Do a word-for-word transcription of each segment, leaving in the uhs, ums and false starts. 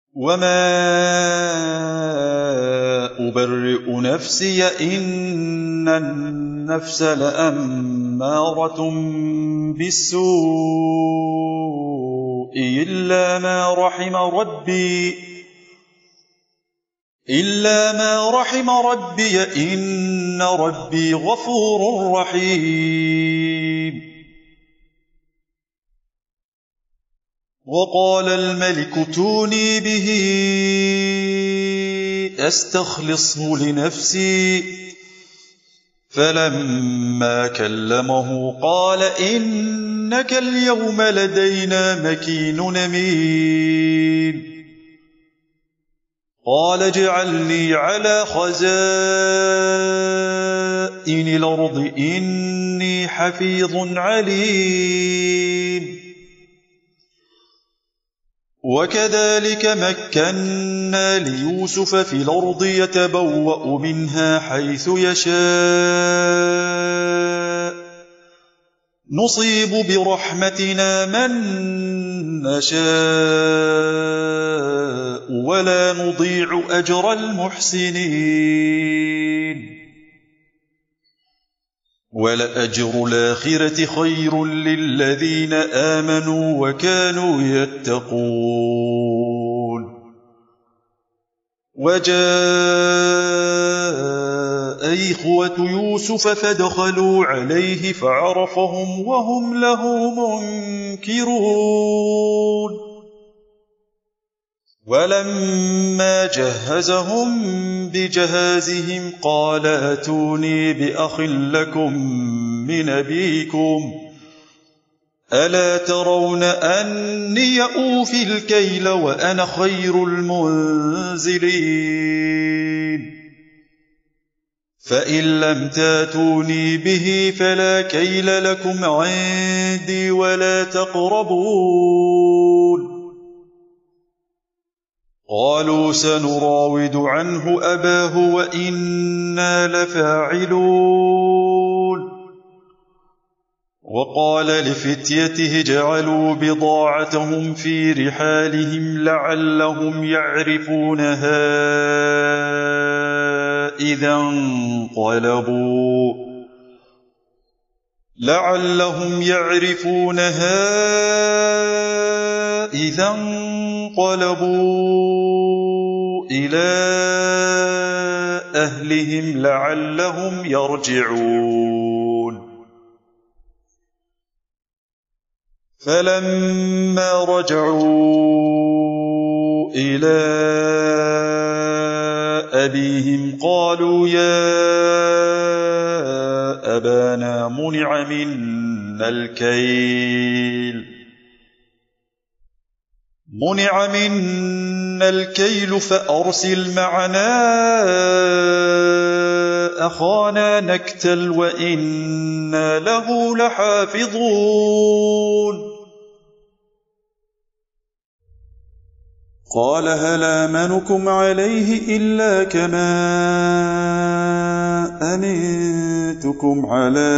وما أبرئ نفسي إن النفس لأمارة بالسوء إلا ما رحم ربي إلا ما رحم ربي إن ربي غفور رحيم. وقال الملك ائتوني به أستخلصه لنفسي، فلما كلمه قال إنك اليوم لدينا مكين أمين. قال اجعلني على خزائن الأرض إني حفيظ عليم. وكذلك مكنا ليوسف في الأرض يتبوأ منها حيث يشاء نصيب برحمتنا من نشاء ولا نضيع أجر المحسنين. ولأجر الآخرة خير للذين آمنوا وكانوا يتقون. وجاء إخوة يوسف فدخلوا عليه فعرفهم وهم له منكرون. ولما جهزهم بجهازهم قال ائتوني بأخ لكم من أبيكم ألا ترون أني أوفي الكيل وأنا خير المنزلين. فإن لم تاتوني به فلا كيل لكم عندي ولا تقربون. قالوا سنراود عنه أباه وإنا لفاعلون. وقال لفتيته اجعلوا بضاعتهم في رحالهم لعلهم يعرفونها إذا انقلبوا لعلهم يعرفونها إذا انقلبوا إلى أهلهم لعلهم يرجعون. فلما رجعوا إلى أبيهم قالوا يا أبانا منع منا الكيل منع منا الكيل فأرسل معنا أخانا نكتل وإنا له لحافظون. قال هل آمنكم عليه إلا كما أمنتكم على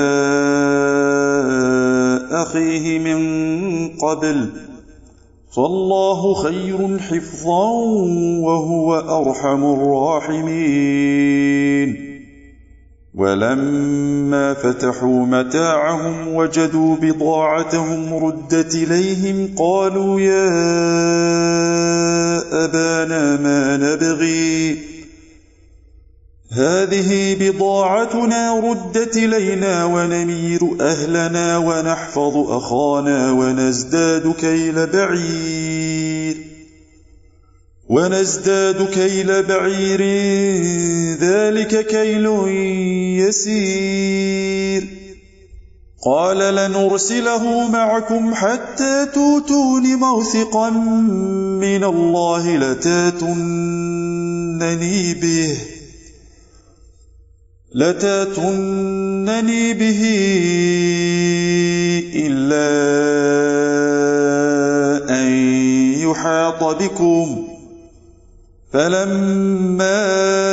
أخيه من قبل فالله خير حفظا وهو أرحم الراحمين. ولما فتحوا متاعهم وجدوا بضاعتهم ردت إليهم قالوا يا أبانا ما نبغي هذه بضاعتنا ردت إلينا ونمير أهلنا ونحفظ أخانا ونزداد كيل بعير ونزداد كيل بعير ذلك كيل يسير. قال لنرسله معكم حتى توتون موثقا من الله لتاتونني به لتاتونني به إلا أن يحاط بكم. فلما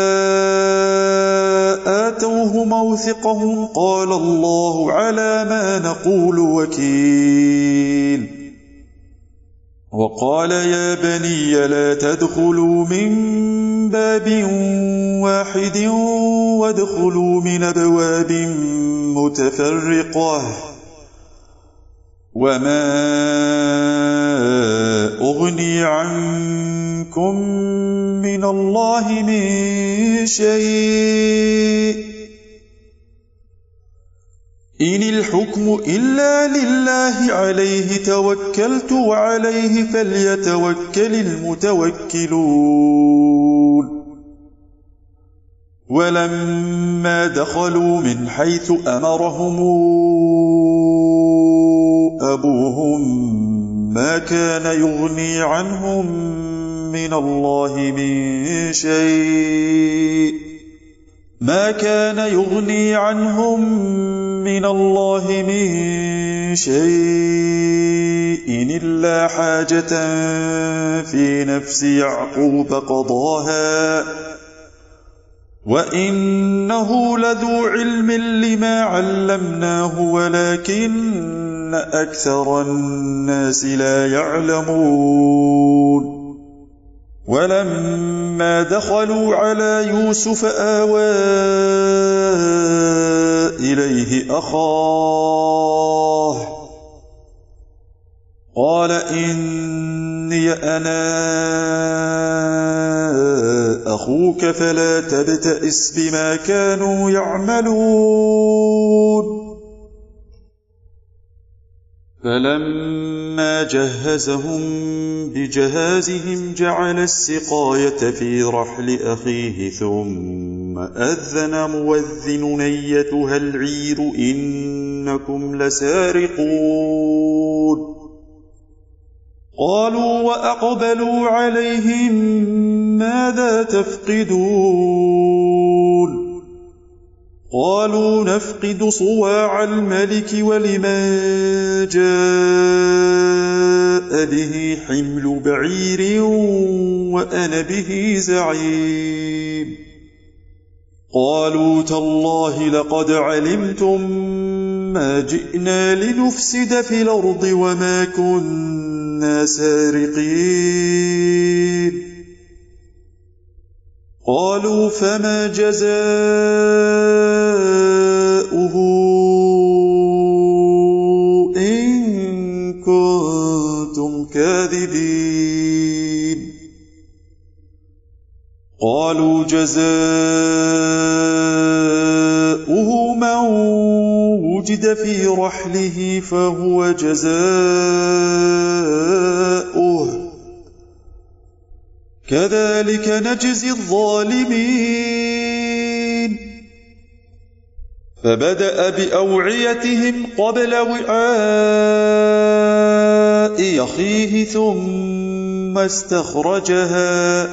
آتوه موثقهم قال الله على ما نقول وكيل. وقال يا بني لا تدخلوا من باب واحد وادخلوا من أبواب متفرقة وما أغني عنكم من الله من شيء إن الحكم إلا لله عليه توكلت وعليه فليتوكل المتوكلون ولما دخلوا من حيث أمرهم أبوهم ما كان يغني عنهم من الله من شيء ما كان يغني عنهم من الله من شيء إلا حاجة في نفس يعقوب قضاها وإنه لذو علم لما علمناه ولكن أكثر الناس لا يعلمون ولما دخلوا على يوسف آوى إليه أخاه قال إني أنا أخوك فلا تبتئس بما كانوا يعملون فلما جهزهم بجهازهم جعل السقاية في رحل أخيه ثم أذن مؤذن أيتها العير إنكم لسارقون قالوا وأقبلوا عليهم ماذا تفقدون قالوا نفقد صواع الملك ولمن جاء به حمل بعير وأنا به زعيم قالوا تالله لقد علمتم ما جئنا لنفسد في الأرض وما كنا سارقين قالوا فما جزاؤه إن كنتم كاذبين قالوا جزاؤه من وجد في رحله فهو جزاؤه كذلك نجزي الظالمين فبدأ بأوعيتهم قبل وعاء أخيه ثم استخرجها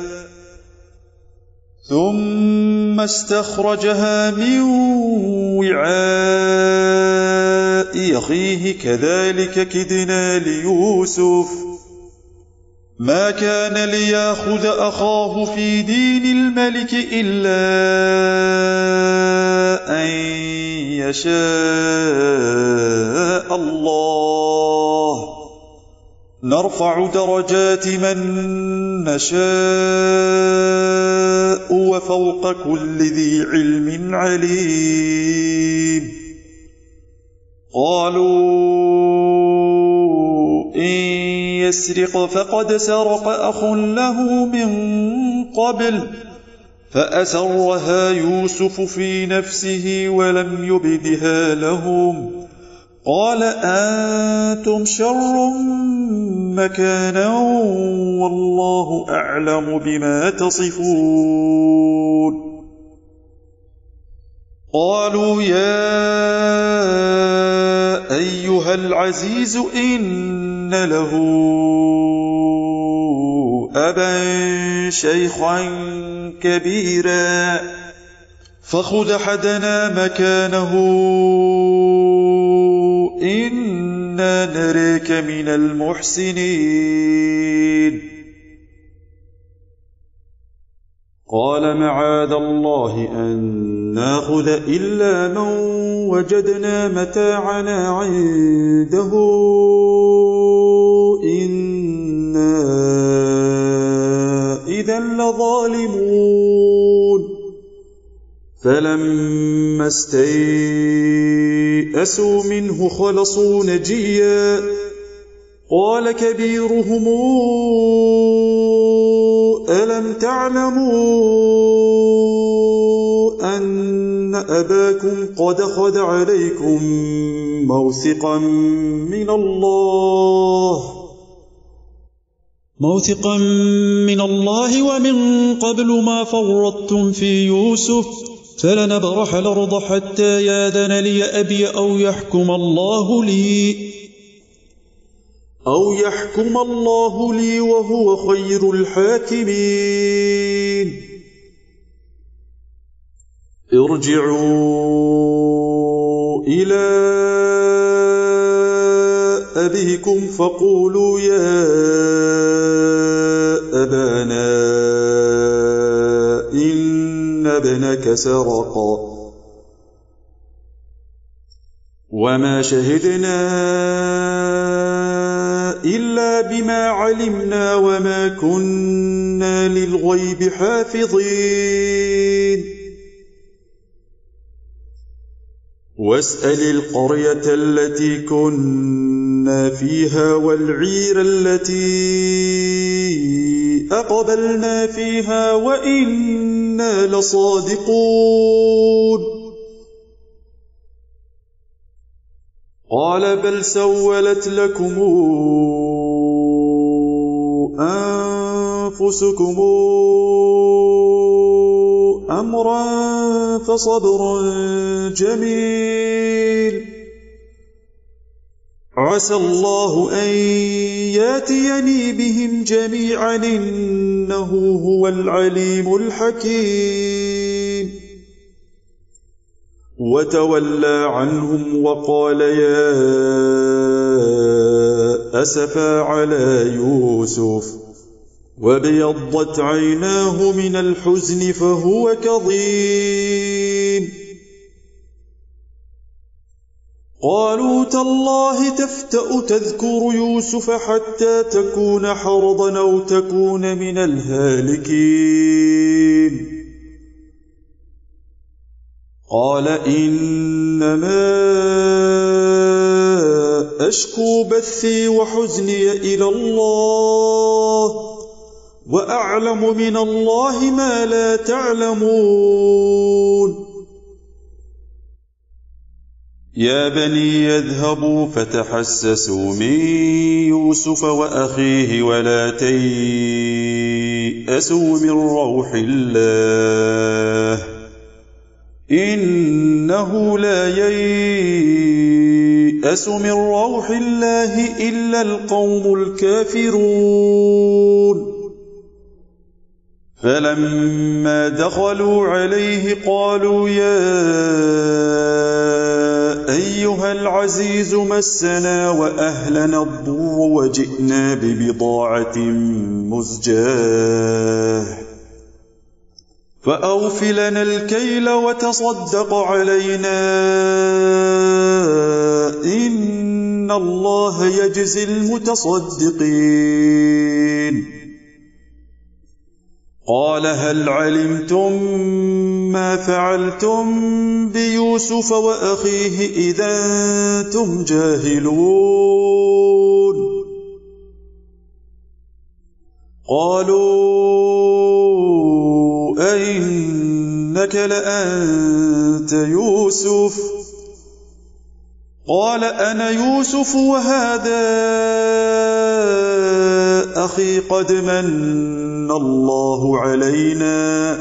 ثم استخرجها من وعاء أخيه كذلك كدنا ليوسف ما كان ليأخذ أخاه في دين الملك إلا أن يشاء الله نرفع درجات من نشاء وفوق كل ذي علم عليم قالوا إن يسرق فقد سرق أخ له من قبل فأسرها يوسف في نفسه ولم يبدها لهم قال أنتم شر مكانا والله أعلم بما تصفون قالوا يا أيها العزيز إن له أبا شيخا كبيرا فخذ أحدنا مكانه إنا نريك من المحسنين قال معاذ الله أن ناخذ إلا من وجدنا متاعنا عنده إنا فلما استيئسوا منه خلصوا نجيا قال كبيرهم ألم تعلموا أن أباكم قد أخذ عليكم موثقا من الله موثقا من الله ومن قبل ما فرطتم في يوسف فلنبرح الأرض حتى يأذن لي أبي أو يحكم الله لي أو يحكم الله لي وهو خير الحاكمين ارجعوا إلى أبيكم فقولوا يا أبانا إن ابنك سرق وما شهدنا إلا بما علمنا وما كنا للغيب حافظين واسأل القرية التي كنا فيها والعير التي أقبلنا فيها وإنا لصادقون قال بل سولت لكم أنفسكم أمرا فصبر جميل عسى الله أن ياتيني بهم جميعا إنه هو العليم الحكيم وتولى عنهم وقال يا أسفا على يوسف وابيضت عيناه من الحزن فهو كظيم قالوا تالله تفتأ تذكر يوسف حتى تكون حرضا أو تكون من الهالكين قال إنما أشكو بثي وحزني إلى الله وأعلم من الله ما لا تعلمون يا بني يذهبوا فتحسسوا من يوسف وأخيه ولا تيأسوا من روح الله إنه لا ييأس من روح الله إلا القوم الكافرون فلما دخلوا عليه قالوا يا أيها العزيز مسنا وأهلنا الضر وجئنا ببضاعة مزجاة فأوف لنا الكيل وتصدق علينا إن الله يجزي المتصدقين قال هل علمتم ما فعلتم بيوسف وأخيه إذا أنتم جاهلون قالوا أئنك لأنت يوسف قال أنا يوسف وهذا أخي قد من الله علينا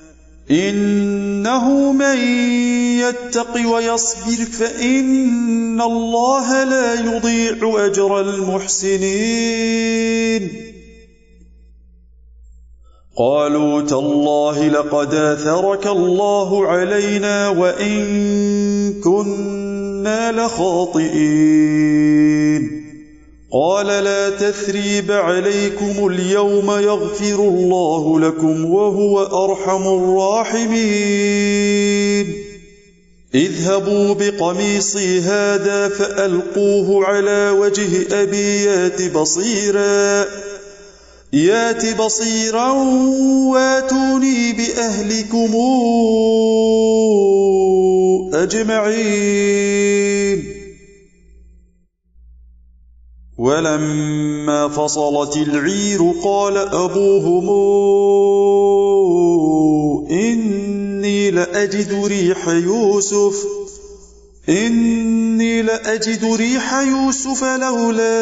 إنه من يتق ويصبر فإن الله لا يضيع أجر المحسنين قالوا تالله لقد آثرك الله علينا وإن كنا لخاطئين قال لا تثريب عليكم اليوم يغفر الله لكم وهو أرحم الراحمين اذهبوا بقميصي هذا فألقوه على وجه أبي يات بصيرا يات بصيرا واتوني بأهلكم أجمعين. ولما فصلت العير قال أبوهم إني لأجد ريح يوسف إني لأجد ريح يوسف لولا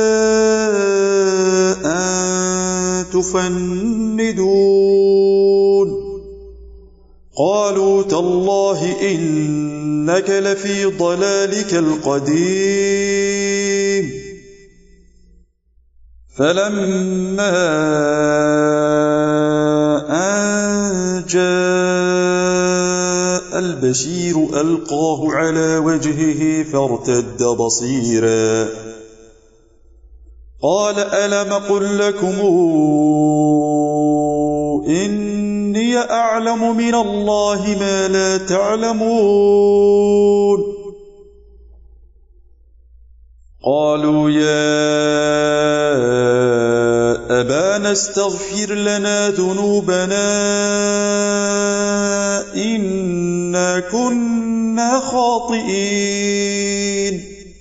أن تفندون. قالوا تالله إنك لفي ضلالك القديم. فلما أن جاء البشير ألقاه على وجهه فارتد بصيرا قال ألم قل لكم إني أعلم من الله ما لا تعلمون. قالوا يا أبانا استغفر لنا ذنوبنا إنا كنا خاطئين.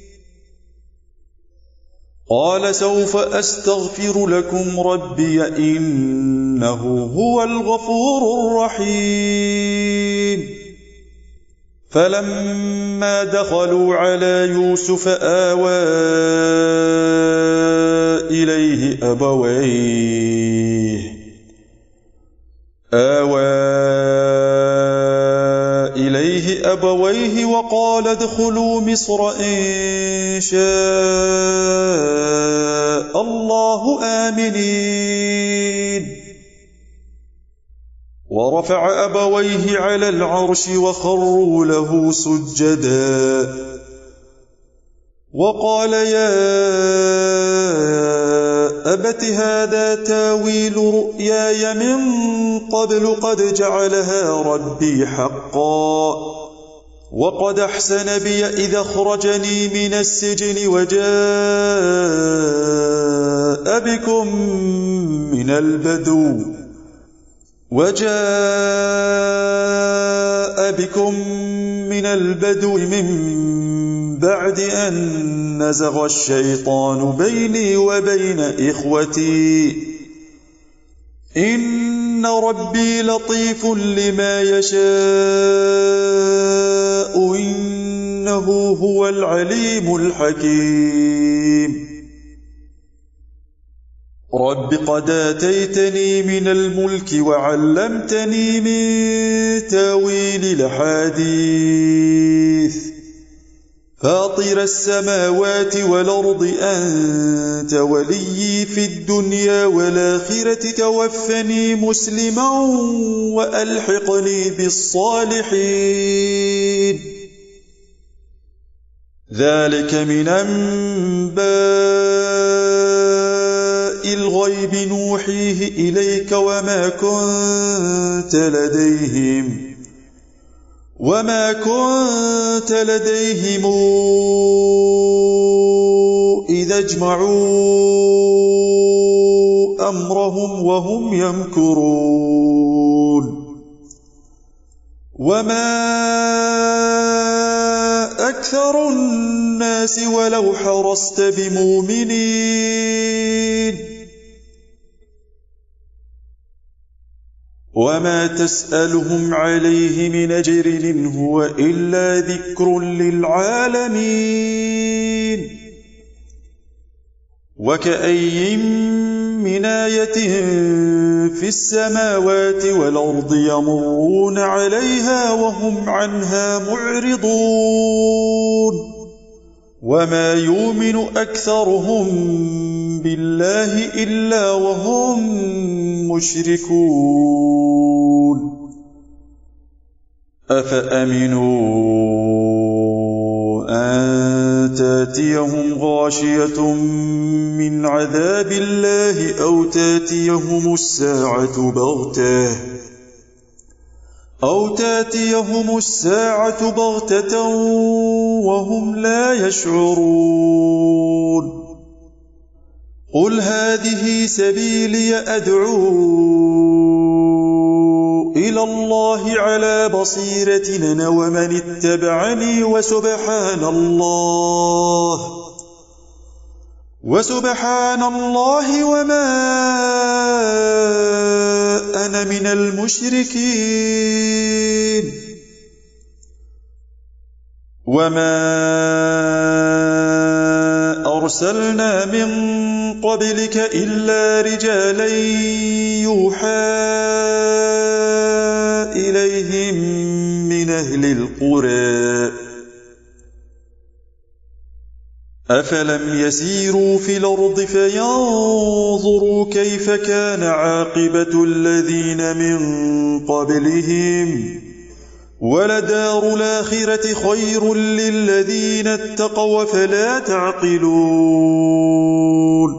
قال سوف أستغفر لكم ربي إنه هو الغفور الرحيم. فلما دخلوا على يوسف آوى إليه أبويه آوى إليه أبويه وقال ادخلوا مصر إن شاء الله آمنين. ورفع أبويه على العرش وخروا له سجدا وقال يا أبت هذا تاويل رؤياي من قبل قد جعلها ربي حقا وقد أحسن بي إذا أخرجني من السجن وجاء بكم من البدو وجاء بكم من البدو من بعد أن نزغ الشيطان بيني وبين إخوتي إن ربي لطيف لما يشاء إنه هو العليم الحكيم. رب قد آتيتني من الملك وعلمتني من تاويل الأحاديث فاطر السماوات والأرض أنت ولي في الدنيا والآخرة توفني مسلما وألحقني بالصالحين. ذلك من أنباء الغيب نوحيه إليك وما كنت لديهم وما كنت لديهم إذا اجمعوا أمرهم وهم يمكرون. وما أكثر الناس ولو حرصت بمؤمنين وما تسألهم عليه من أجر إن هو إلا ذكر للعالمين. وكأي من آية في السماوات والأرض يمرون عليها وهم عنها معرضون وما يؤمن أكثرهم بالله إلا وهم مشركون. أفأمنوا أن تأتيهم غاشية من عذاب الله أو تأتيهم الساعة بغتة أو تأتيهم الساعة بغتة وهم لا يشعرون. قل هذه سبيلي أدعو إلى الله على بصيرة أنا ومن اتبعني وسبحان الله وسبحان الله وما أنا من المشركين وما أرسلنا من قبلك إلا رجالا يوحى إليهم من أهل القرى أفلم يسيروا في الأرض فينظروا كيف كان عاقبة الذين من قبلهم ولدار الآخرة خير للذين اتقوا فلا تعقلون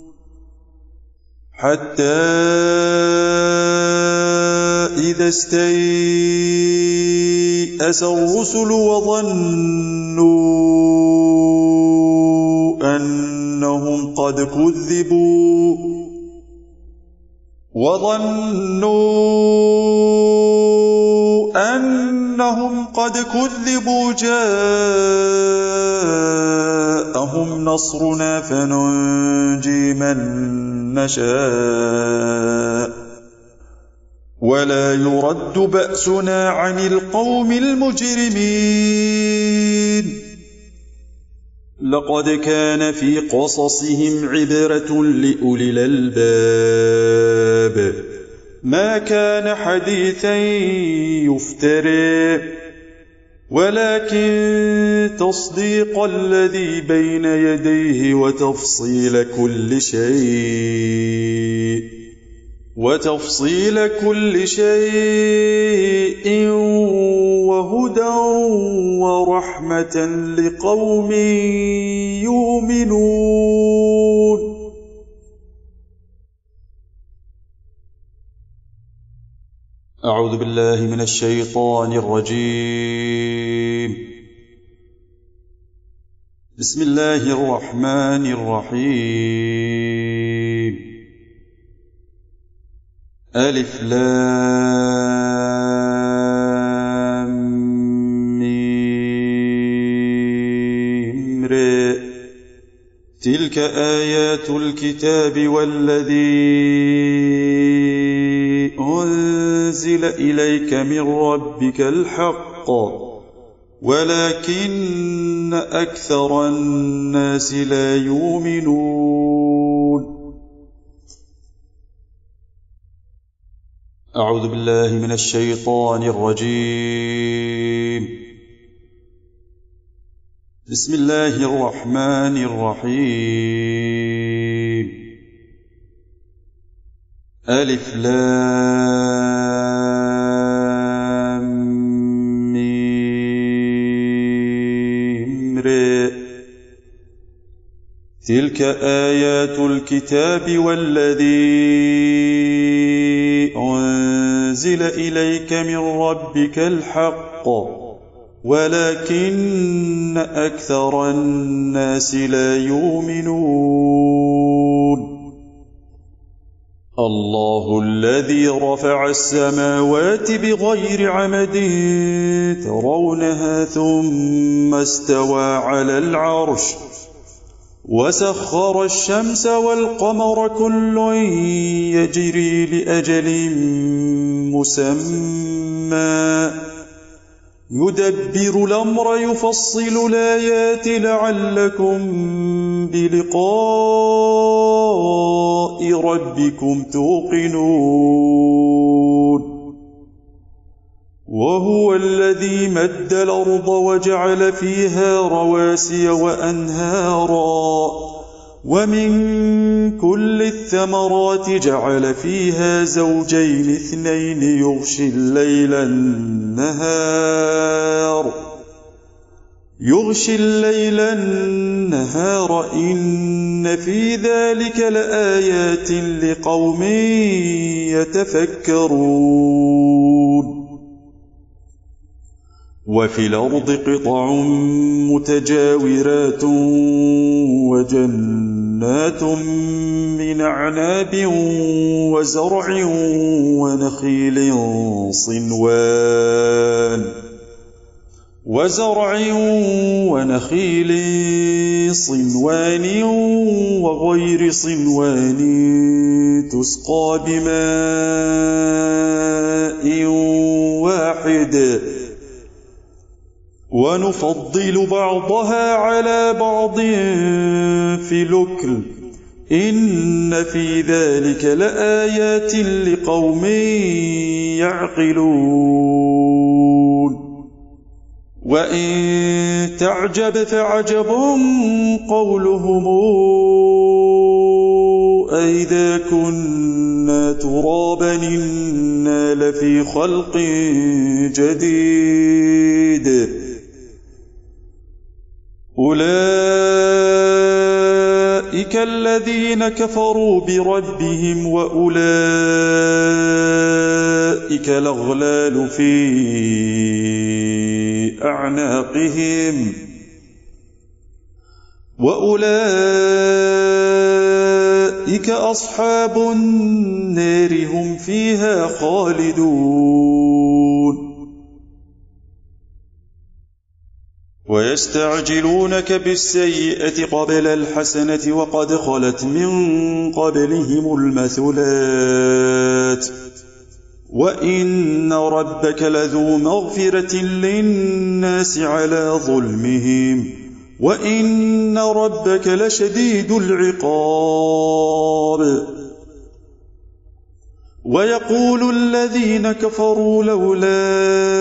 حتى إذا استيأس الرسل وظنوا أنهم قد كذبوا وظنوا أنهم قد كذبوا جاءهم نصرنا فننجي من نشاء ولا يرد بأسنا عن القوم المجرمين لقد كان في قصصهم عبرة لأولي الألباب ما كان حديثا يفترى ولكن تصديق الذي بين يديه وتفصيل كل شيء وتفصيل كل شيء وهدى ورحمة لقوم يؤمنون. أعوذ بالله من الشيطان الرجيم. بسم الله الرحمن الرحيم. ألف لام ميم ر تلك آيات الكتاب والذي أنزل إليك من ربك الحق ولكن أكثر الناس لا يؤمنون. أعوذ بالله من الشيطان الرجيم. بسم الله الرحمن الرحيم. ألف لام ميم ر تلك آيات الكتاب والذي أنزل إليك من ربك الحق ولكن أكثر الناس لا يؤمنون. الله الذي رفع السماوات بغير عمد ترونها ثم استوى على العرش وسخر الشمس والقمر كل يجري لأجل مسمى يدبر الأمر يفصل الآيات لعلكم بلقاء ربكم توقنون. وهو الذي مد الأرض وجعل فيها رواسي وأنهارا ومن كل الثمرات جعل فيها زوجين اثنين يغشي الليل النهار يغشي الليل النهار إن في ذلك لآيات لقوم يتفكرون. وفي الأرض قطع متجاورات وجنات جنات من أعناب وزرع ونخيل صنوان وزرع ونخيل صنوان وغير صنوان تسقى بماء واحد ونفضل بعضها على بعض في الأكل إن في ذلك لآيات لقوم يعقلون وإن تعجب فعجب قولهم أئذا كنا ترابا إنا لفي خلق جديد أولئك الذين كفروا بربهم وأولئك الأغلال في أعناقهم وأولئك أصحاب النار هم فيها خالدون ويستعجلونك بالسيئة قبل الحسنة وقد خلت من قبلهم المثلات وإن ربك لذو مغفرة للناس على ظلمهم وإن ربك لشديد العقاب ويقول الذين كفروا لولا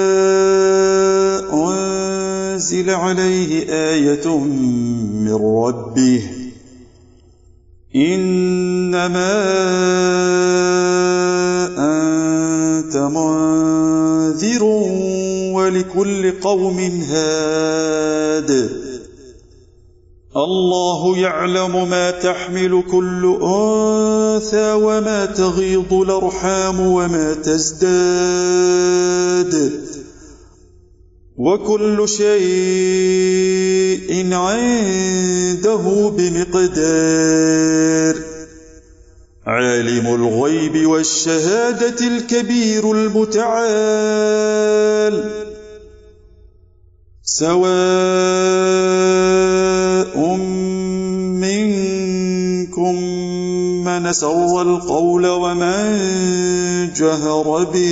أنزل عليه آية من ربه إنما أنت منذر ولكل قوم هاد الله يعلم ما تحمل كل أنثى وما تغيض الأرحام وما تزداد وكل شيء عنده بمقدار عالم الغيب والشهادة الكبير المتعال سواء منكم من سر القول ومن جهر به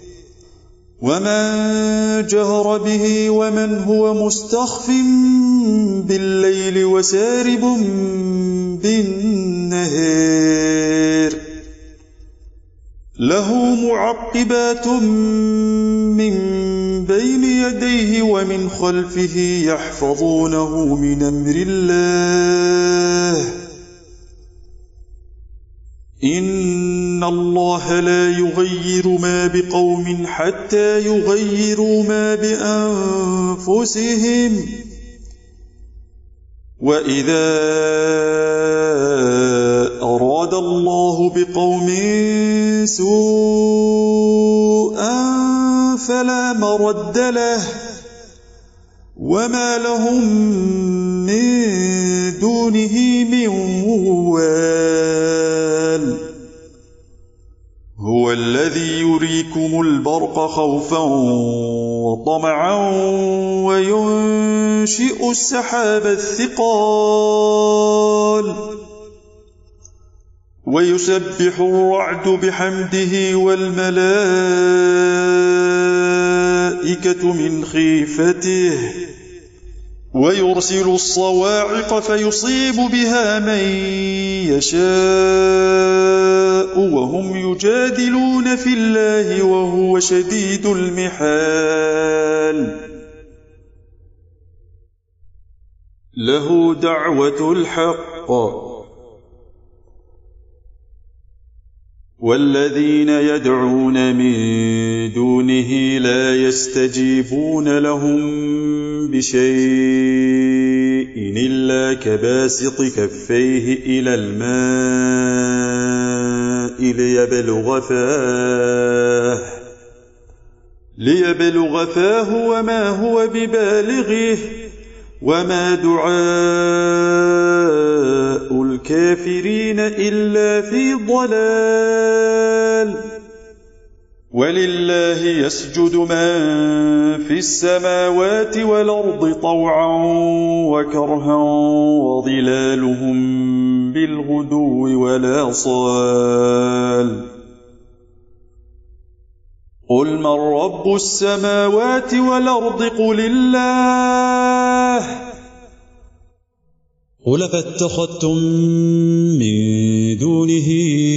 ومن جهر به ومن هو مستخف بالليل وسارب بالنهار له معقبات من بين يديه ومن خلفه يحفظونه من أمر الله إن الله لا يغير ما بقوم حتى يغيروا ما بأنفسهم وإذا أراد الله بقوم سوءا فلا مرد له وما لهم من دونه من وال هو الذي يريكم البرق خوفا وطمعا وينشئ السحاب الثقال ويسبح الرعد بحمده والملائكة من خيفته ويرسل الصواعق فيصيب بها من يشاء وهم يجادلون في الله وهو شديد المحال له دعوة الحق والذين يدعون من دونه لا يستجيبون لهم بشيء إلا كباسط كفيه إلى الماء ليبلغ فاه ليبلغ فاه وما هو ببالغه وما دعاء الكافرين إلا في ضلال. ولله يسجد من في السماوات والأرض طوعا وكرها وظلالهم بالغدو والآصال. قل من رب السماوات والأرض قل الله. قل فاتخذتم من دونه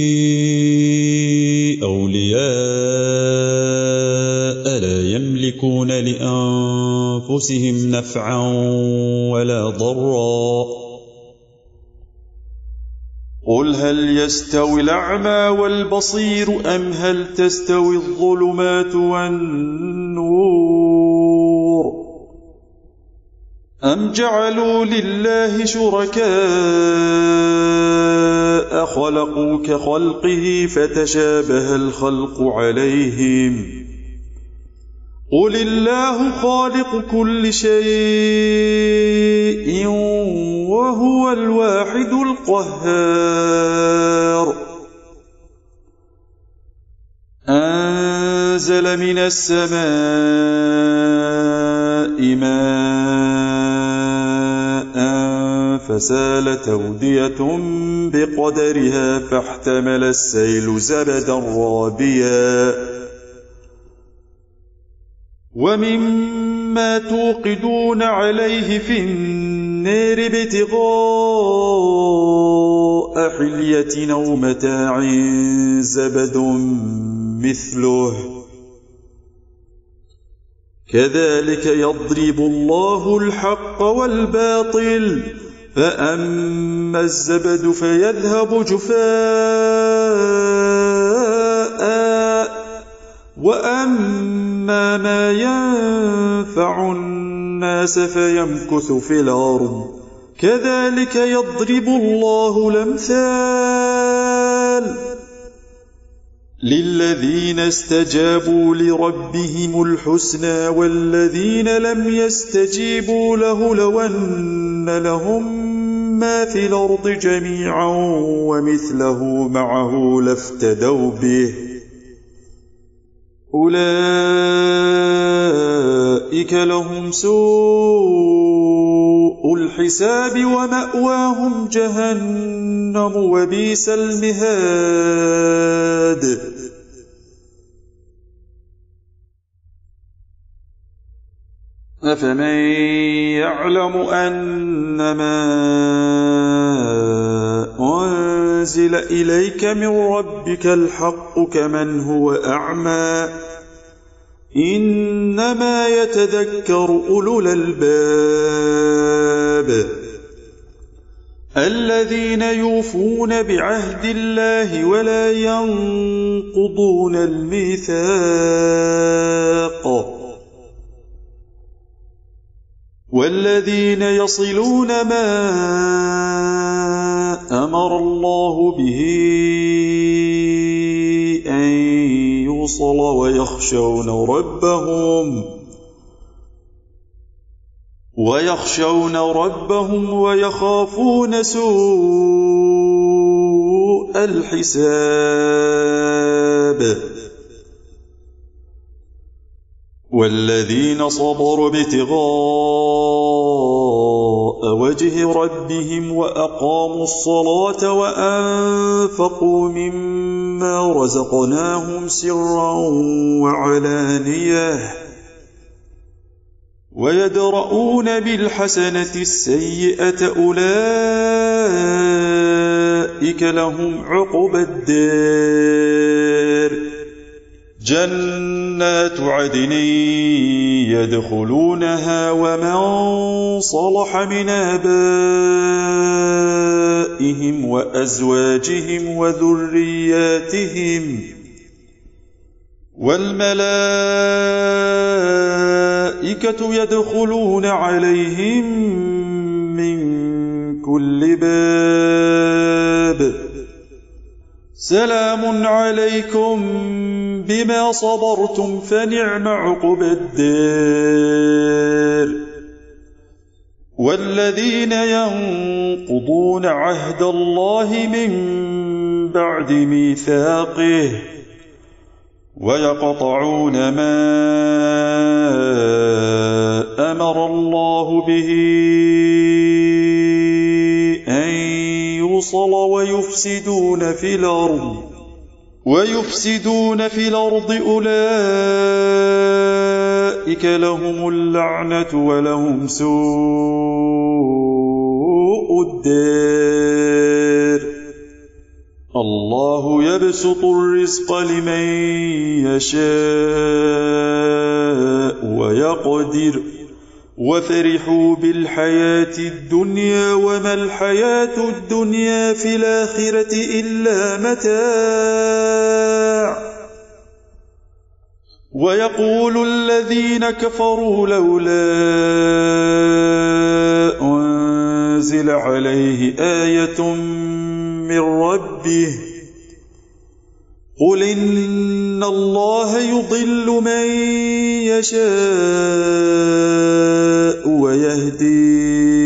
أولياء لا يملكون لأنفسهم نفعا ولا ضرا. قل هل يستوي الأعمى والبصير أم هل تستوي الظلمات والنور أم جعلوا لله شركاء خلقوا كخلقه فتشابه الخلق عليهم. قل الله خالق كل شيء وهو الواحد القهار. أنزل من السماء ماء فسالت أودية بقدرها فاحتمل السيل زبدا رابيا ومما توقدون عليه في النار ابتغاء حلية أو متاع زبد مثله كذلك يضرب الله الحق والباطل فأما الزبد فيذهب جفاء وأما ما ينفع الناس فيمكث في الأرض كذلك يضرب الله الأمثال. للذين استجابوا لربهم الحسنى والذين لم يستجيبوا له لو أن لهم ما في الأرض جميعا ومثله معه لافتدوا به أولئك لهم سوء الحساب ومأواهم جهنم وبئس المهاد. أفمن يعلم أنما أنزل إليك من ربك الحق كمن هو أعمى إنما يتذكر أولو الألباب الذين يوفون بعهد الله ولا ينقضون الميثاق والذين يصلون ما أمر الله به أن يوصل ويخشون ربهم ويخشون ربهم ويخافون سوء الحساب والذين صبروا ابتغاء وجه ربهم وأقاموا الصلاة وأنفقوا مما رزقناهم سرا وعلانية ويدرؤون بالحسنة السيئة أولئك لهم عقبى الدار جنات عدن يدخلونها ومن صلح من آبائهم وأزواجهم وذرياتهم والملائكة يدخلون عليهم من كل باب سلام عليكم بما صبرتم فنعم عقبى الدار والذين ينقضون عهد الله من بعد ميثاقه ويقطعون ما أمر الله به أن يوصل ويفسدون في الأرض ويفسدون في الأرض أولئك لهم اللعنة ولهم سوء الدار. الله يبسط الرزق لمن يشاء ويقدر وفرحوا بالحياة الدنيا وما الحياة الدنيا في الآخرة إلا متاع. ويقول الذين كفروا لولا أنزل عليه آية من ربه قل إن الله يضل من يشاء ويهدي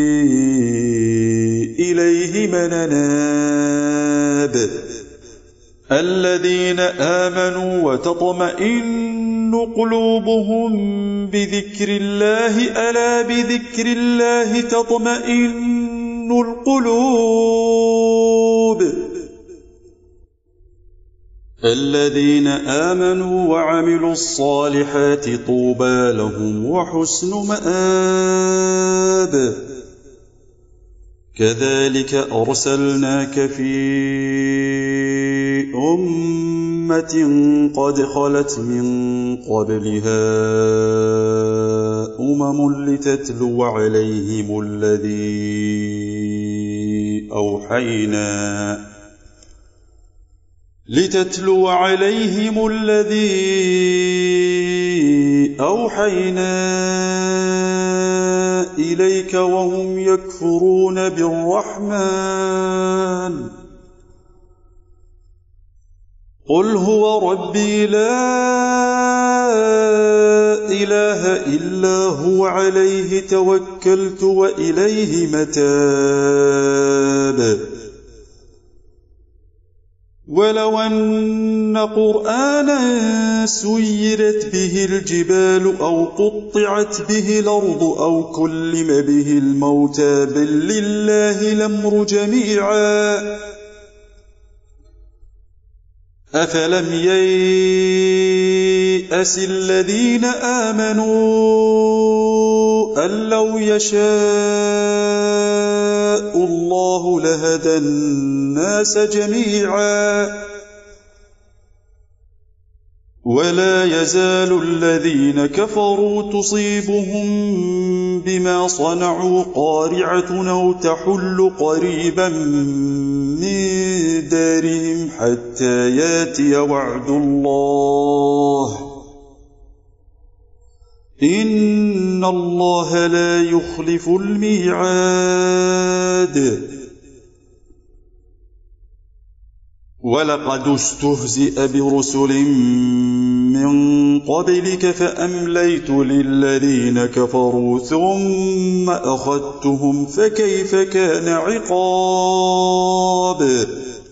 إليه من أناب الذين آمنوا وتطمئن قلوبهم بذكر الله ألا بذكر الله تطمئن القلوب الذين آمنوا وعملوا الصالحات طوبى لهم وحسن مآب. كذلك أرسلناك في أمة قد خلت من قبلها أمم لتتلو عليهم الذي أوحينا لتتلو عليهم الذي أوحينا إليك وهم يكفرون بالرحمن قل هو ربي لا إله إلا هو عليه توكلت وإليه متاب. ولو أن قرآنا سيرت به الجبال أو قطعت به الأرض أو كلم به الموتى بل لله الأمر جميعا أفلم ييأس الذين آمنوا أن لو يشاء الله لهدى الناس جميعا ولا يزال الذين كفروا تصيبهم بما صنعوا قارعة أو تحل قريبا من دارهم حتى ياتي وعد الله إن الله لا يخلف الميعاد. ولقد استهزئ برسل من قبلك فأمليت للذين كفروا ثم أخذتهم فكيف كان عقاب.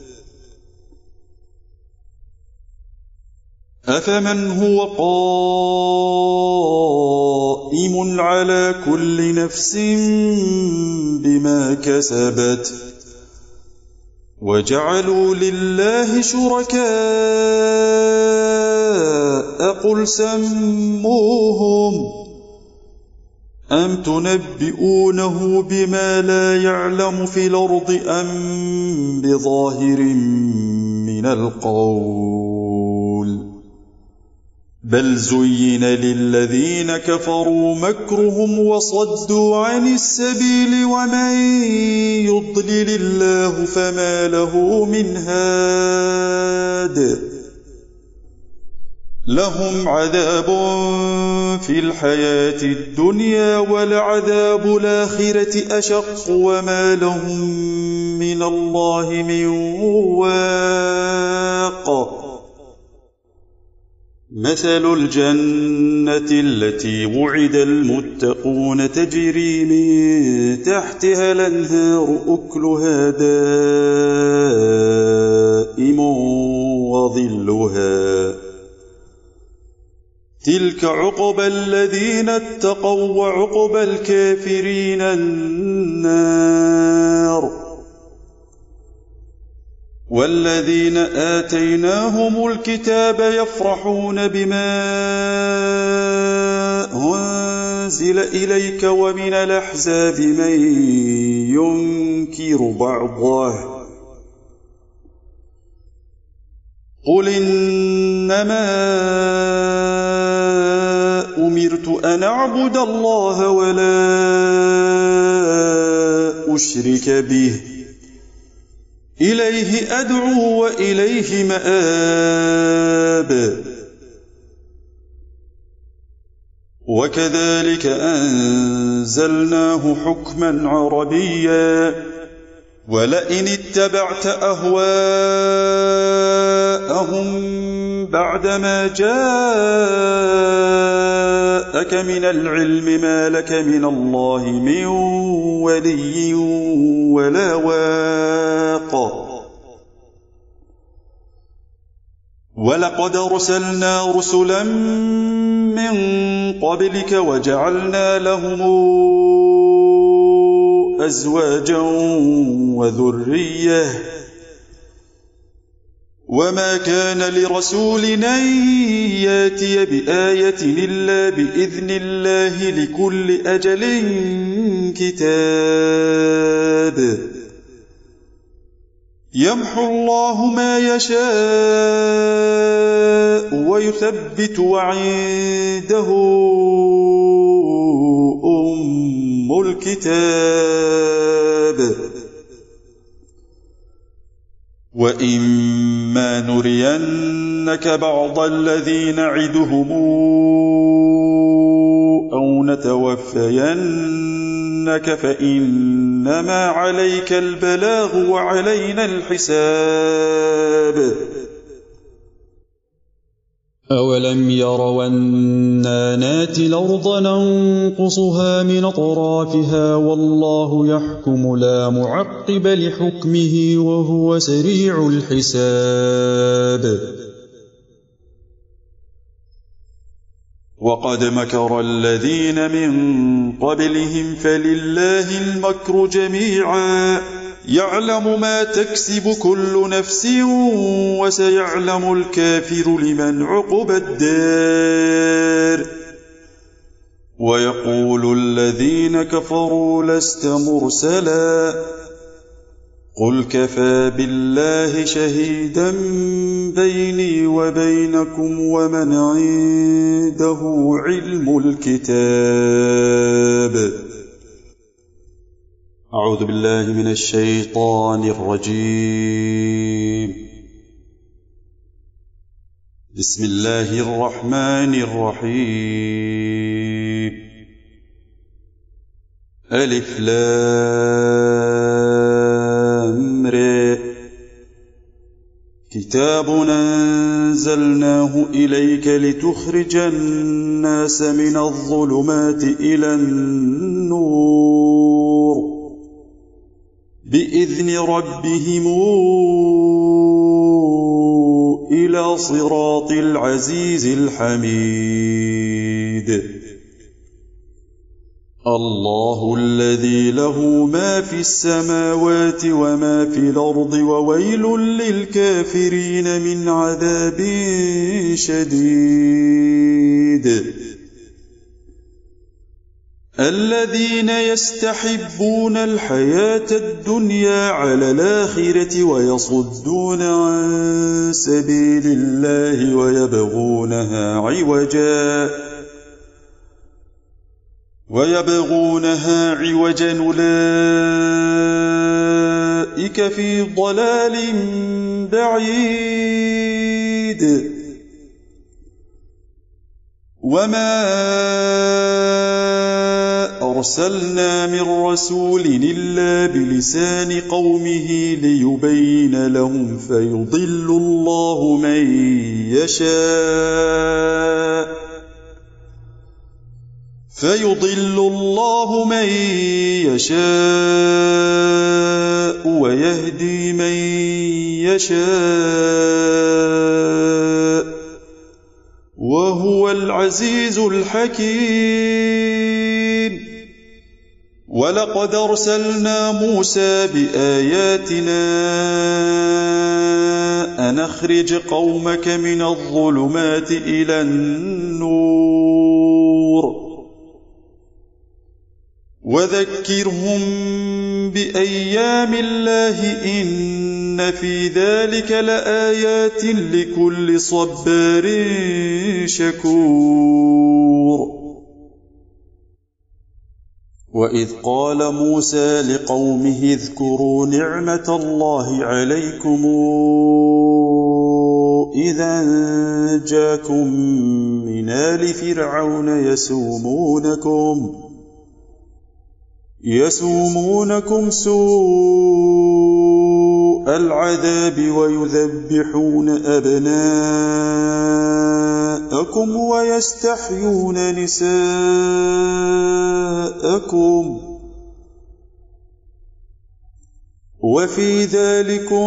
أفمن هو قائم على كل نفس بما كسبت وجعلوا لله شركاء قل سموهم أم تنبئونه بما لا يعلم في الأرض أم بظاهر من القول بل زين للذين كفروا مكرهم وصدوا عن السبيل ومن يضلل الله فما له من هاد. لهم عذاب في الحياة الدنيا ولعذاب الآخرة أشق وما لهم من الله من واق. مثل الجنة التي وعد المتقون تجري من تحتها الأنهار أكلها دائم وظلها تلك عقبى الذين اتقوا وعقبى الكافرين النار والذين آتيناهم الكتاب يفرحون بما أنزل إليك ومن الأحزاب من ينكر بعضه قل إنما أمرت أن أعبد الله ولا أشرك به إليه أدعو وإليه مآب وكذلك أنزلناه حكما عربيا ولئن اتبعت أهواءهم بعدما جاءك من العلم ما لك من الله من ولي ولا واق ولقد أرسلنا رسلا من قبلك وجعلنا لهم أزواجا وذرية وما كان لرسول أن ياتي بآية إلا بإذن الله لكل أجل كتاب يمحو الله ما يشاء ويثبت وعنده أم الكتاب وإما نرينك بعض الذي نعدهم أو نتوفينك فإنما عليك البلاغ وعلينا الحساب أولم يروا أنا ناتي الأرض ننقصها من أطرافها والله يحكم لا معقب لحكمه وهو سريع الحساب وقد مكر الذين من قبلهم فلله المكر جميعا يعلم ما تكسب كل نفس وسيعلم الكافر لمن عقبى الدار ويقول الذين كفروا لست مرسلا قل كفى بالله شهيدا بيني وبينكم ومن عنده علم الكتاب أعوذ بالله من الشيطان الرجيم بسم الله الرحمن الرحيم ألف لام ر كتاب أنزلناه إليك لتخرج الناس من الظلمات إلى النور بإذن ربهم إلى صراط العزيز الحميد الله الذي له ما في السماوات وما في الأرض وويل للكافرين من عذاب شديد الذين يستحبون الحياة الدنيا على الآخرة ويصدون عن سبيل الله ويبغونها عوجا ويبغونها عوجا أولئك في ضلال بعيد وما أرسلنا من رسول إلا بلسان قومه ليبين لهم فيضل الله من يشاء فيضل الله من يشاء ويهدي من يشاء وهو العزيز الحكيم. ولقد أرسلنا موسى بآياتنا أن أخرج قومك من الظلمات إلى النور وذكرهم بأيام الله إن في ذلك لآيات لكل صبار شكور. وإذ قال موسى لقومه اذكروا نعمة الله عليكم إذا أنجاكم من آل فرعون يسومونكم يسومونكم سوء العذاب ويذبحون أبناءكم ويستحيون نساءكم وفي ذلكم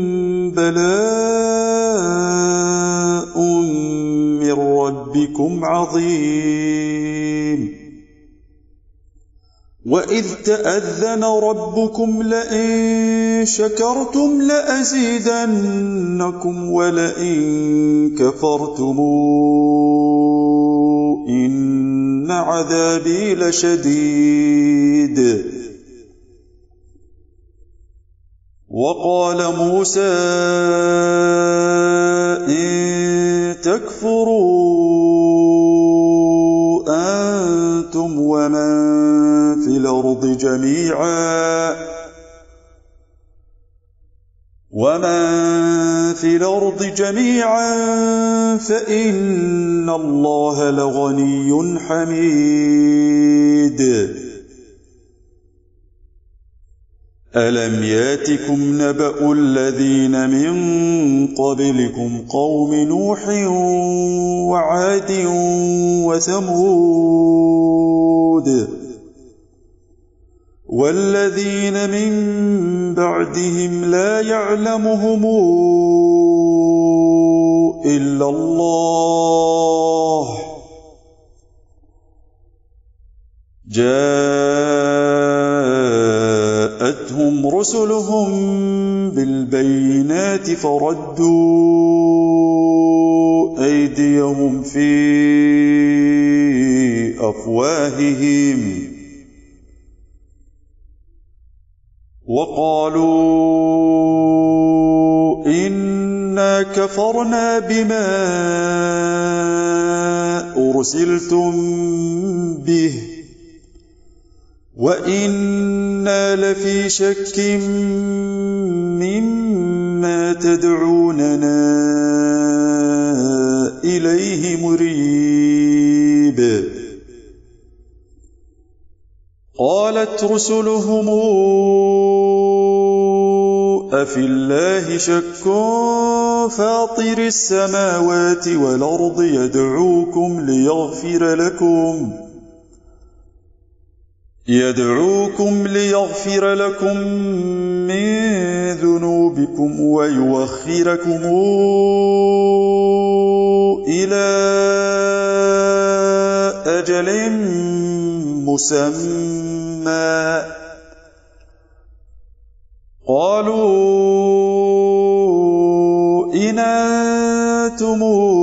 بلاء من ربكم عظيم. وإذ تأذن ربكم لئن شكرتم لأزيدنكم ولئن كفرتم إن عذابي لشديد. وقال موسى إن تكفروا أنتم ومن في الأرض جميعا ومن في الأرض جميعا فإن الله لغني حميد. ألم ياتكم نبأ الذين من قبلكم قوم نوح وعاد وثمود والذين من بعدهم لا يعلمهم إلا الله جاءتهم رسلهم بالبينات فردوا أيديهم في أفواههم وقالوا إنا كفرنا بما أرسلتم به وإنا لفي شك مما تدعوننا إليه مريب. قالت رسلهم أفي الله شك فاطر السماوات والأرض يدعوكم ليغفر لكم يدعوكم ليغفر لكم من ذنوبكم ويؤخركم إلى أجل مسمى قالوا إن أنتم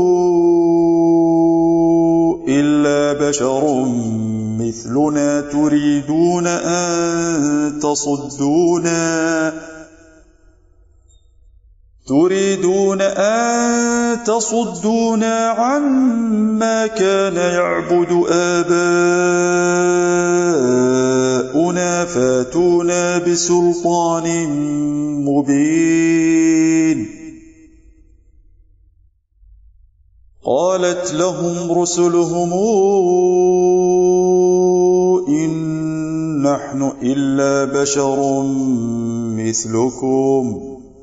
إلا بشر مثلنا تريدون أن تصدونا تريدون أن تصدونا عما كان يعبد آباؤنا فاتونا بسلطان مبين. قالت لهم رسلهم إن نحن إلا بشر مثلكم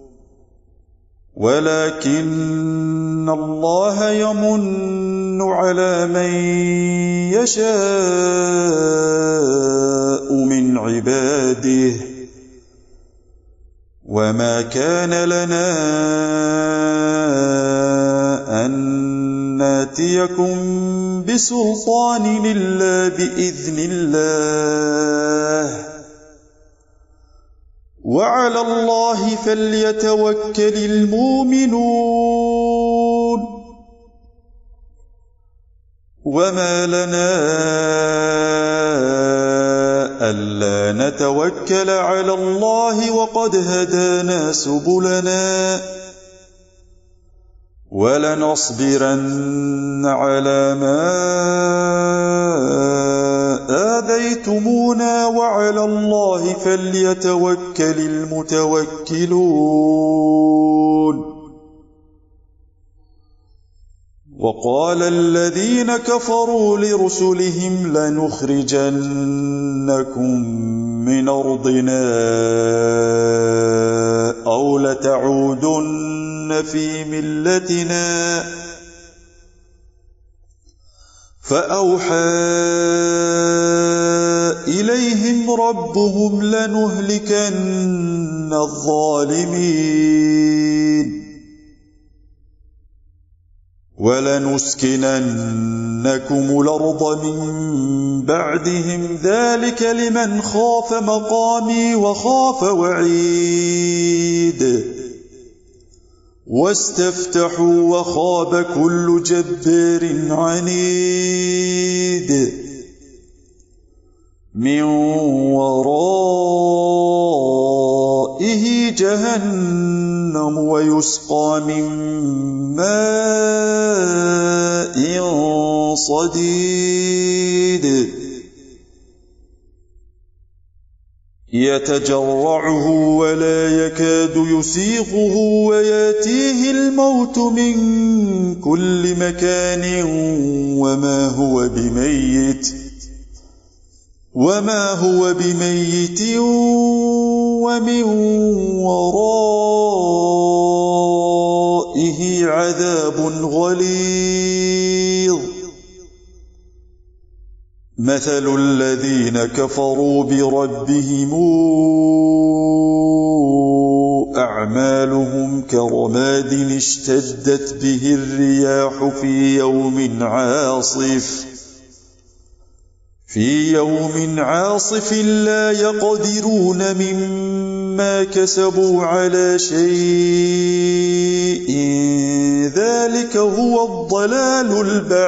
ولكن الله يمن على من يشاء من عباده وما كان لنا أن ناتيكم بسلطان إلا بإذن الله وعلى الله فليتوكل المؤمنون وما لنا ألا نتوكل على الله وقد هدانا سبلنا ولنصبرن على ما آذيتمونا وعلى الله فليتوكل المتوكلون وقال الذين كفروا لرسلهم لنخرجنكم من أرضنا أو لتعودن في ملتنا فأوحى إليهم ربهم لنهلكن الظالمين ولنسكننكم الأرض من بعدهم ذلك لمن خاف مقامي وخاف وعيد واستفتحوا وخاب كل جبار عنيد من ورائه جهنم ويسقى من ماء صديد يتجرعه ولا يكاد يسيغه وياتيه الموت من كل مكان وما هو بميت وما هو بميت ومن ورائه عذاب غليظ مثل الذين كفروا بربهم أعمالهم كرماد اشتدت به الرياح في يوم عاصف في يوم عاصف لا يقدرون مما كسبوا على شيء ذلك هو الضلال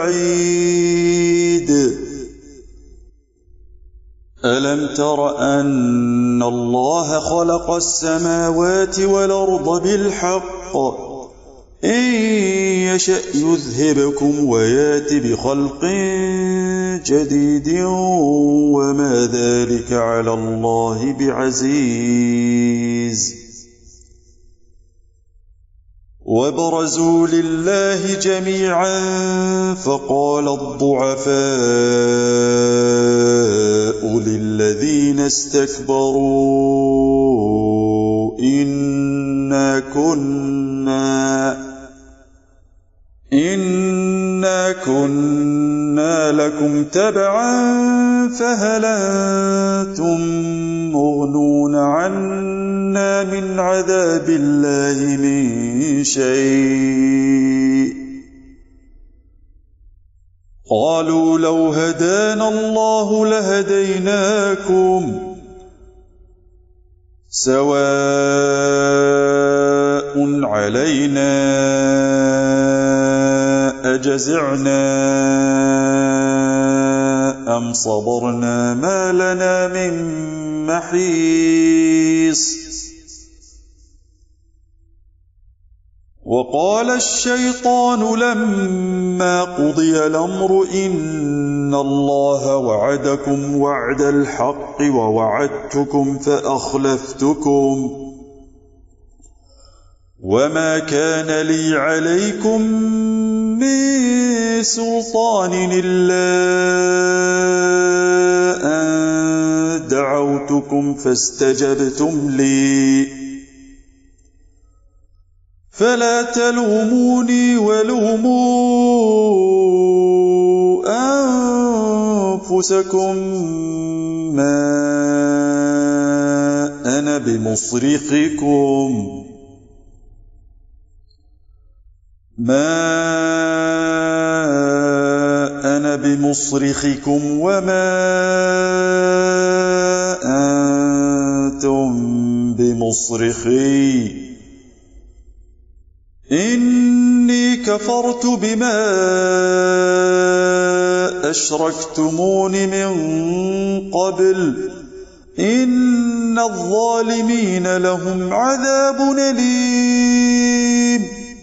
البعيد ألم تر أن الله خلق السماوات والأرض بالحق إن يشأ يذهبكم ويات بخلق جديد وما ذلك على الله بعزيز وبرزوا لله جميعا فقال الضعفاء للذين استكبروا إنا كنا إنا كنا لكم تبعا فهل أنتم مغنون عنا من عذاب الله من شيء قالوا لو هدانا الله لهديناكم سواء علينا أجزعنا أم صبرنا ما لنا من محيص وقال الشيطان لما قضي الأمر إن الله وعدكم وعد الحق ووعدتكم فأخلفتكم وما كان لي عليكم من سلطان إلا أن دعوتكم دعوتكم فاستجبتم لي فلا تلوموني ولوموا أنفسكم ما أنا بمصرخكم ما أنا بمصرخكم وما أنتم بمصرخي إني كفرت بما أشركتمون من قبل إن الظالمين لهم عذاب أليم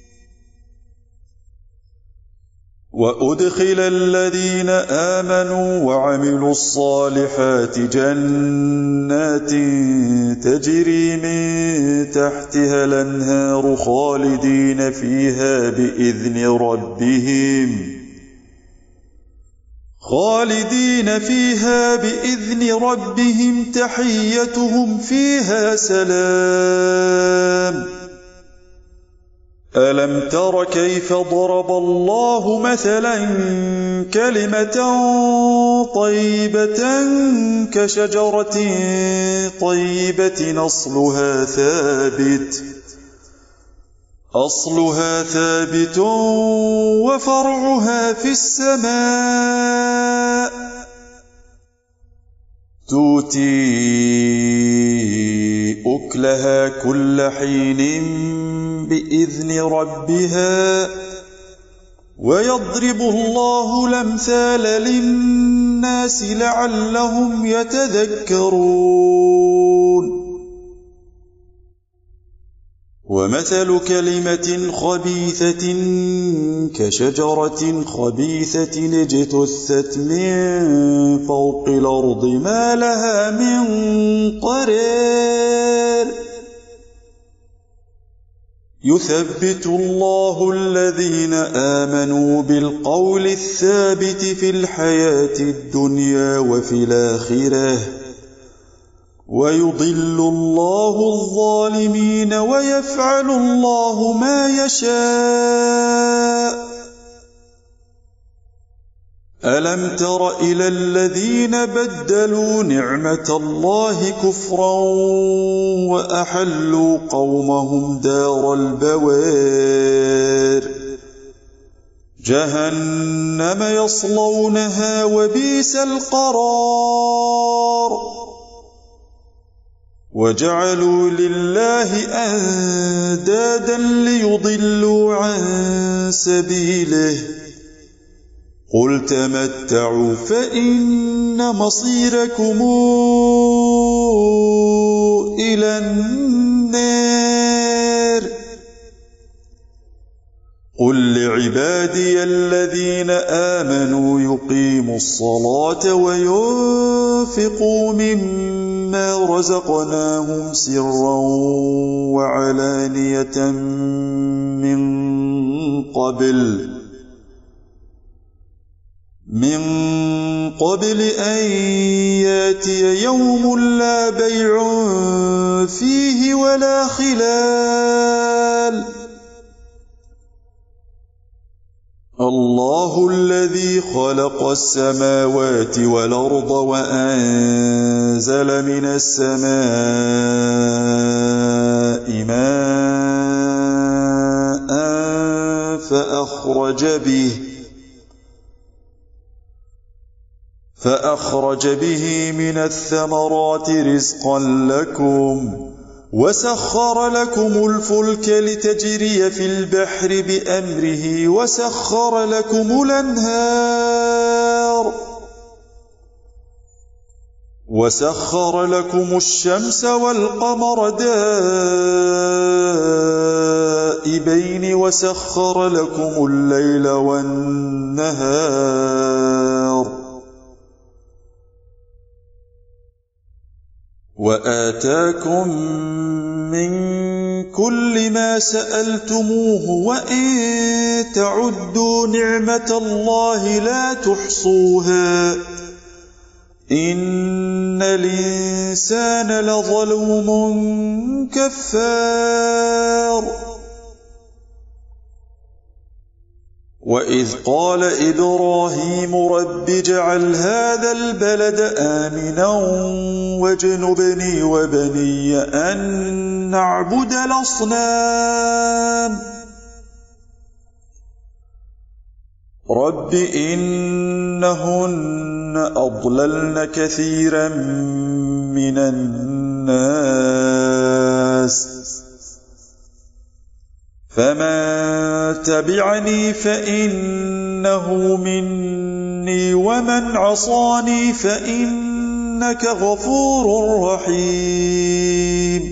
وأدخل الذين آمنوا وعملوا الصالحات جنات تجري من تحتها الأنهار خالدين فيها بإذن ربهم خالدين فيها بإذن ربهم تحيتهم فيها سلام ألم تر كيف ضرب الله مثلا كلمة طيبة كشجرة طيبة أصلها ثابت أصلها ثابت وفرعها في السماء تؤتي أكلها كل حين بإذن ربها ويضرب الله الأمثال للناس لعلهم يتذكرون ومثل كلمة خبيثة كشجرة خبيثة اجتثت من فوق الأرض ما لها من قرار يثبت الله الذين آمنوا بالقول الثابت في الحياة الدنيا وفي الآخرة ويضل الله الظالمين ويفعل الله ما يشاء ألم تر إلى الذين بدلوا نعمة الله كفرا وأحلوا قومهم دار البوار جهنم يصلونها وبئس القرار وجعلوا لله أندادا ليضلوا عن سبيله قل تمتعوا فإن مصيركم إلى النار قل لعبادي الذين آمنوا يقيموا الصلاة وينفقوا مما رزقناهم سرا وعلانية من قبل من قبل أن ياتي يوم لا بيع فيه ولا خلال الله الذي خلق السماوات والأرض وأنزل من السماء ماء فأخرج به فأخرج به من الثمرات رزقا لكم وسخر لكم الفلك لتجري في البحر بأمره وسخر لكم الأنهار وسخر لكم الشمس والقمر دائبين وسخر لكم الليل والنهار وآتاكم من كل ما سألتموه وإن تعدوا نعمة الله لا تحصوها إن الإنسان لظلوم كفار وإذ قال إبراهيم رب اجعل هذا البلد آمنا واجنبني وبني أن نعبد الأصنام رب إنهن أضللن كثيرا من الناس فمن تبعني فإنه مني ومن عصاني فإنك غفور رحيم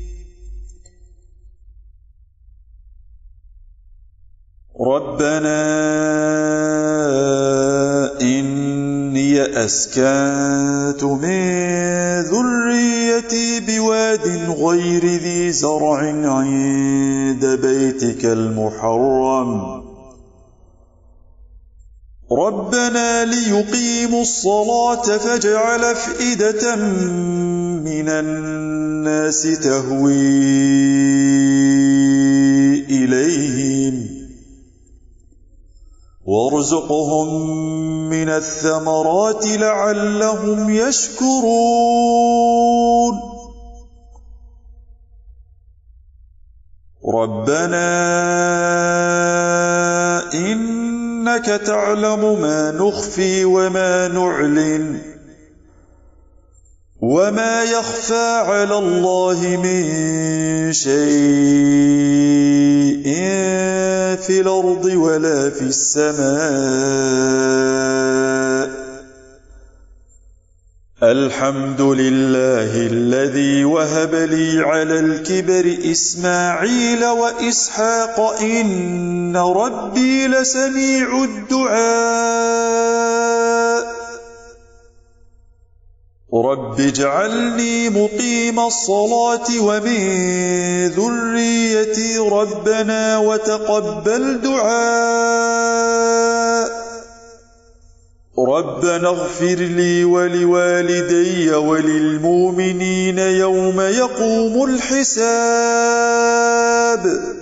ربنا إني أسكنت من ذريتي بواد غير ذي زرع عند بيتك المحرم ربنا ليقيموا الصلاة فاجعل أفئدة من الناس تهوي إليهم وارزقهم من الثمرات لعلهم يشكرون ربنا إنك تعلم ما نخفي وما نعلن وما يخفى على الله من شيء في الأرض ولا في السماء الحمد لله الذي وهب لي على الكبر إسماعيل وإسحاق إن ربي لسميع الدعاء رب اجعلني مقيم الصلاة ومن ذريتي ربنا وتقبل دعاء ربنا اغفر لي ولوالدي وللمؤمنين يوم يقوم الحساب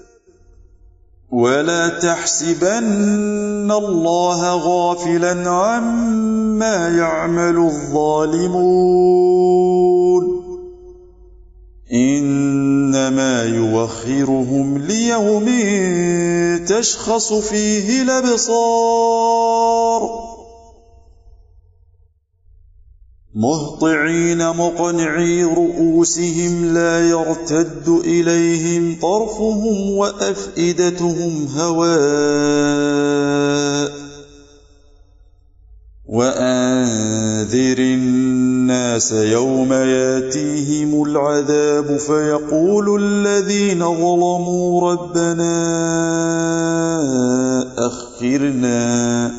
ولا تحسبن الله غافلا عما يعمل الظالمون إنما يوخرهم ليوم تشخص فيه الأبصار مهطعين مقنعي رؤوسهم لا يرتد إليهم طرفهم وأفئدتهم هواء وأنذر الناس يوم ياتيهم العذاب فيقول الذين ظلموا ربنا أخرنا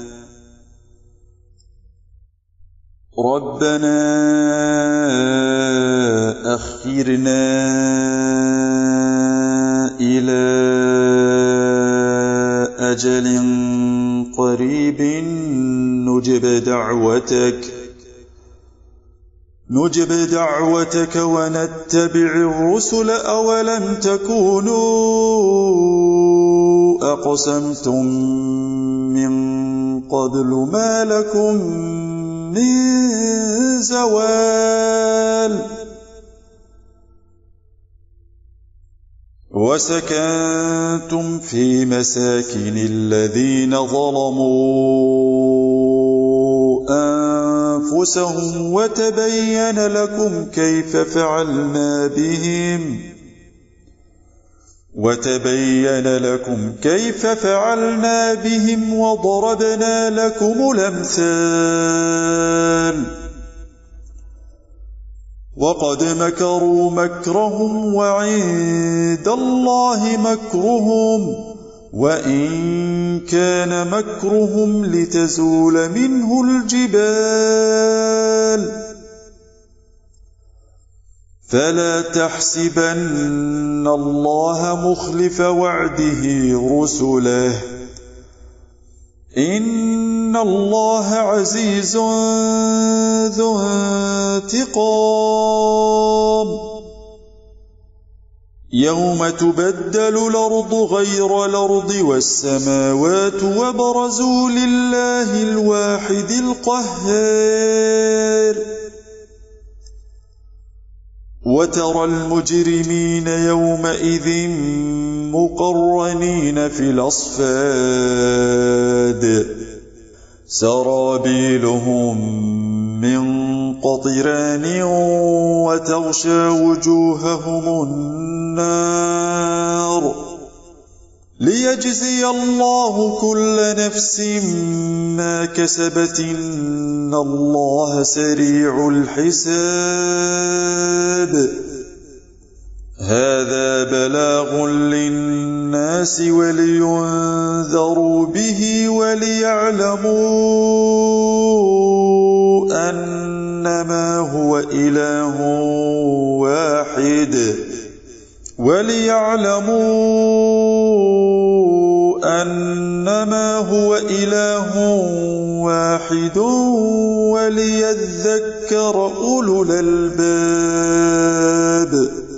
ربنا أخرنا إلى أجل قريب نجب دعوتك نجب دعوتك ونتبع الرسل أولم تكونوا أقسمتم من قبل ما لكم من زوال وسكنتم في مساكن الذين ظلموا أنفسهم وتبين لكم كيف فعلنا بهم وتبين لكم كيف فعلنا بهم وضربنا لكم الأمثال وقد مكروا مكرهم وعند الله مكرهم وإن كان مكرهم لتزول منه الجبال فلا تحسبن الله مخلف وعده رسله إن الله عزيز ذو انتقام يوم تبدل الأرض غير الأرض والسماوات وبرزوا لله الواحد القهار وترى المجرمين يومئذ مقرنين في الأصفاد سرابيلهم من قطران وتغشى وجوههم النار ليجزي الله كل نفس ما كسبت إن الله سريع الحساب هذا بلاغ للناس ولينذروا به وليعلموا أنما هو إله واحد وليعلموا أنما هو إله واحد وليذكر أولو الألباب